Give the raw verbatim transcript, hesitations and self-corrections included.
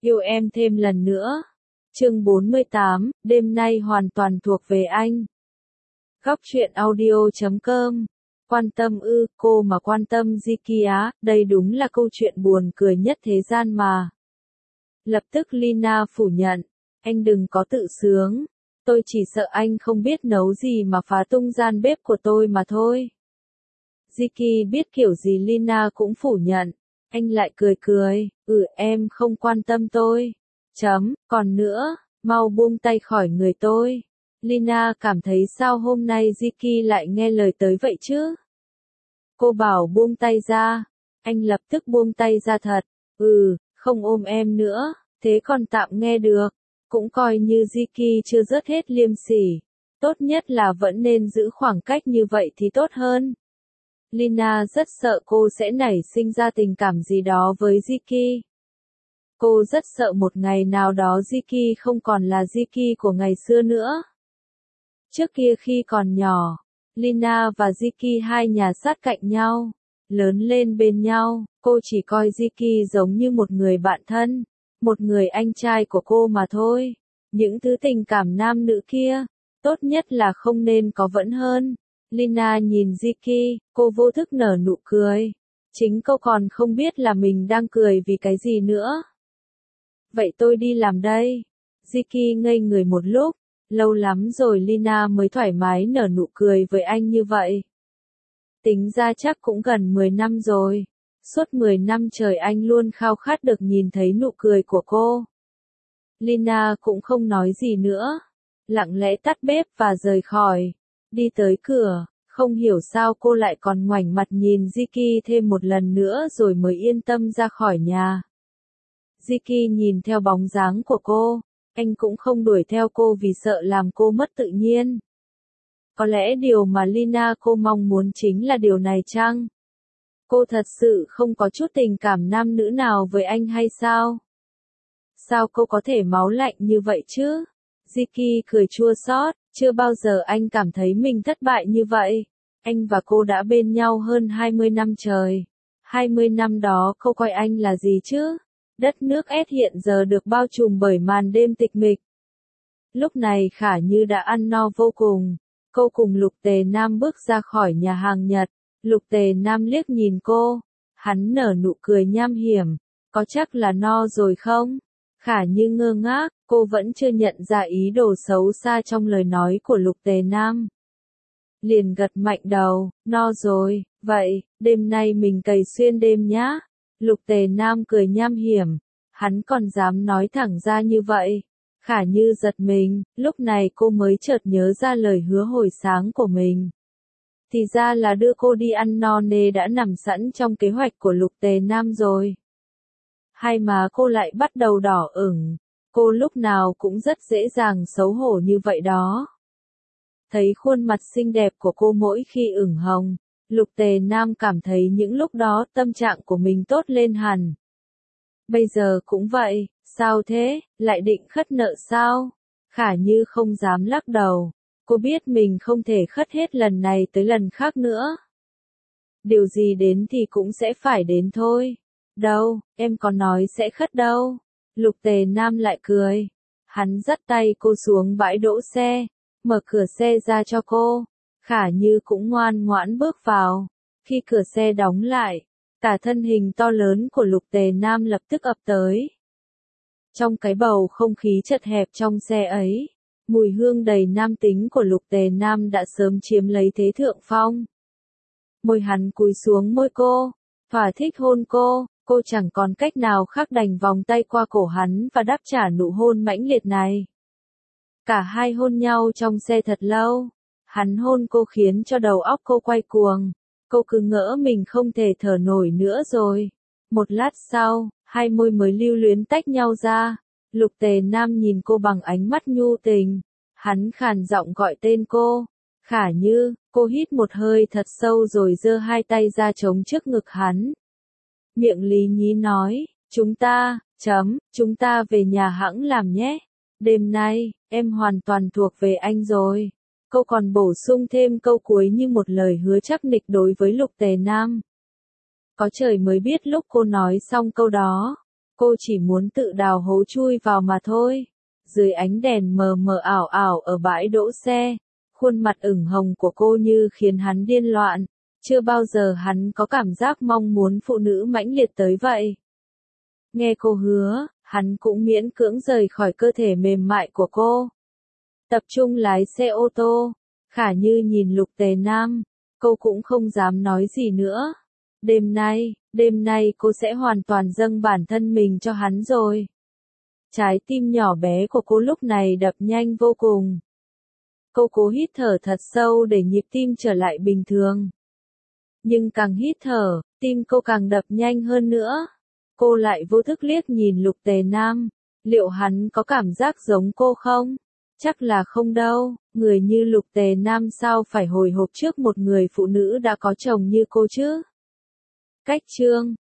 Yêu em thêm lần nữa. Chương bốn mươi tám, đêm nay hoàn toàn thuộc về anh. Góc truyện audio chấm com. Quan tâm ư, cô mà quan tâm Ziki á, đây đúng là câu chuyện buồn cười nhất thế gian mà. Lập tức Lina phủ nhận, anh đừng có tự sướng, tôi chỉ sợ anh không biết nấu gì mà phá tung gian bếp của tôi mà thôi. Ziki biết kiểu gì Lina cũng phủ nhận, anh lại cười cười, ừ em không quan tâm tôi. Chấm, còn nữa, mau buông tay khỏi người tôi. Lina cảm thấy sao hôm nay Ziki lại nghe lời tới vậy chứ? Cô bảo buông tay ra, anh lập tức buông tay ra thật, ừ, không ôm em nữa, thế còn tạm nghe được, cũng coi như Ziki chưa rớt hết liêm sỉ, tốt nhất là vẫn nên giữ khoảng cách như vậy thì tốt hơn. Lina rất sợ cô sẽ nảy sinh ra tình cảm gì đó với Ziki. Cô rất sợ một ngày nào đó Ziki không còn là Ziki của ngày xưa nữa. Trước kia khi còn nhỏ, Lina và Ziki hai nhà sát cạnh nhau, lớn lên bên nhau, cô chỉ coi Ziki giống như một người bạn thân, một người anh trai của cô mà thôi. Những thứ tình cảm nam nữ kia, tốt nhất là không nên có vẫn hơn. Lina nhìn Ziki, cô vô thức nở nụ cười. Chính cô còn không biết là mình đang cười vì cái gì nữa. Vậy tôi đi làm đây. Ziki ngây người một lúc, lâu lắm rồi Lina mới thoải mái nở nụ cười với anh như vậy. Tính ra chắc cũng gần mười năm rồi. Suốt mười năm trời anh luôn khao khát được nhìn thấy nụ cười của cô. Lina cũng không nói gì nữa, lặng lẽ tắt bếp và rời khỏi. Đi tới cửa, không hiểu sao cô lại còn ngoảnh mặt nhìn Ziki thêm một lần nữa rồi mới yên tâm ra khỏi nhà. Ziki nhìn theo bóng dáng của cô, anh cũng không đuổi theo cô vì sợ làm cô mất tự nhiên. Có lẽ điều mà Lina cô mong muốn chính là điều này chăng? Cô thật sự không có chút tình cảm nam nữ nào với anh hay sao? Sao cô có thể máu lạnh như vậy chứ? Ziki cười chua xót, chưa bao giờ anh cảm thấy mình thất bại như vậy. Anh và cô đã bên nhau hơn hai mươi năm trời. hai mươi năm đó cô coi anh là gì chứ? Đất nước S hiện giờ được bao trùm bởi màn đêm tịch mịch. Lúc này Khả Như đã ăn no vô cùng. Cô cùng Lục Tề Nam bước ra khỏi nhà hàng Nhật. Lục Tề Nam liếc nhìn cô. Hắn nở nụ cười nham hiểm. Có chắc là no rồi không? Khả Như ngơ ngác, cô vẫn chưa nhận ra ý đồ xấu xa trong lời nói của Lục Tề Nam. Liền gật mạnh đầu, no rồi, vậy, đêm nay mình cày xuyên đêm nhá. Lục Tề Nam cười nham hiểm, hắn còn dám nói thẳng ra như vậy. Khả Như giật mình, lúc này cô mới chợt nhớ ra lời hứa hồi sáng của mình. Thì ra là đưa cô đi ăn no nê đã nằm sẵn trong kế hoạch của Lục Tề Nam rồi. Hai má cô lại bắt đầu đỏ ửng, cô lúc nào cũng rất dễ dàng xấu hổ như vậy đó. Thấy khuôn mặt xinh đẹp của cô mỗi khi ửng hồng, Lục Tề Nam cảm thấy những lúc đó tâm trạng của mình tốt lên hẳn. Bây giờ cũng vậy, sao thế, lại định khất nợ sao? Khả Như không dám lắc đầu, cô biết mình không thể khất hết lần này tới lần khác nữa. Điều gì đến thì cũng sẽ phải đến thôi. Đâu, em có nói sẽ khất đâu. Lục Tề Nam lại cười. Hắn dắt tay cô xuống bãi đỗ xe, mở cửa xe ra cho cô. Khả Như cũng ngoan ngoãn bước vào. Khi cửa xe đóng lại, cả thân hình to lớn của Lục Tề Nam lập tức ập tới. Trong cái bầu không khí chật hẹp trong xe ấy, mùi hương đầy nam tính của Lục Tề Nam đã sớm chiếm lấy thế thượng phong. Môi hắn cúi xuống môi cô, thỏa thích hôn cô, cô chẳng còn cách nào khác đành vòng tay qua cổ hắn và đáp trả nụ hôn mãnh liệt này. Cả hai hôn nhau trong xe thật lâu, hắn hôn cô khiến cho đầu óc cô quay cuồng, cô cứ ngỡ mình không thể thở nổi nữa rồi. Một lát sau, hai môi mới lưu luyến tách nhau ra, Lục Tề Nam nhìn cô bằng ánh mắt nhu tình, hắn khàn giọng gọi tên cô. Khả Như, cô hít một hơi thật sâu rồi giơ hai tay ra chống trước ngực hắn. Miệng lý nhí nói, chúng ta, chấm, chúng ta về nhà hẵng làm nhé. Đêm nay, em hoàn toàn thuộc về anh rồi. Cô còn bổ sung thêm câu cuối như một lời hứa chắc nịch đối với Lục Tề Nam. Có trời mới biết lúc cô nói xong câu đó, Cô chỉ muốn tự đào hố chui vào mà thôi. Dưới ánh đèn mờ mờ ảo ảo ở bãi đỗ xe, khuôn mặt ửng hồng của cô như khiến hắn điên loạn. Chưa bao giờ hắn có cảm giác mong muốn phụ nữ mãnh liệt tới vậy. Nghe cô hứa, hắn cũng miễn cưỡng rời khỏi cơ thể mềm mại của cô. Tập trung lái xe ô tô, Khả Như nhìn Lục Tề Nam, cô cũng không dám nói gì nữa. Đêm nay, đêm nay cô sẽ hoàn toàn dâng bản thân mình cho hắn rồi. Trái tim nhỏ bé của cô lúc này đập nhanh vô cùng. Cô cố hít thở thật sâu để nhịp tim trở lại bình thường. Nhưng càng hít thở, tim cô càng đập nhanh hơn nữa. Cô lại vô thức liếc nhìn Lục Tề Nam, liệu hắn có cảm giác giống cô không? Chắc là không đâu, người như Lục Tề Nam sao phải hồi hộp trước một người phụ nữ đã có chồng như cô chứ? Cách chương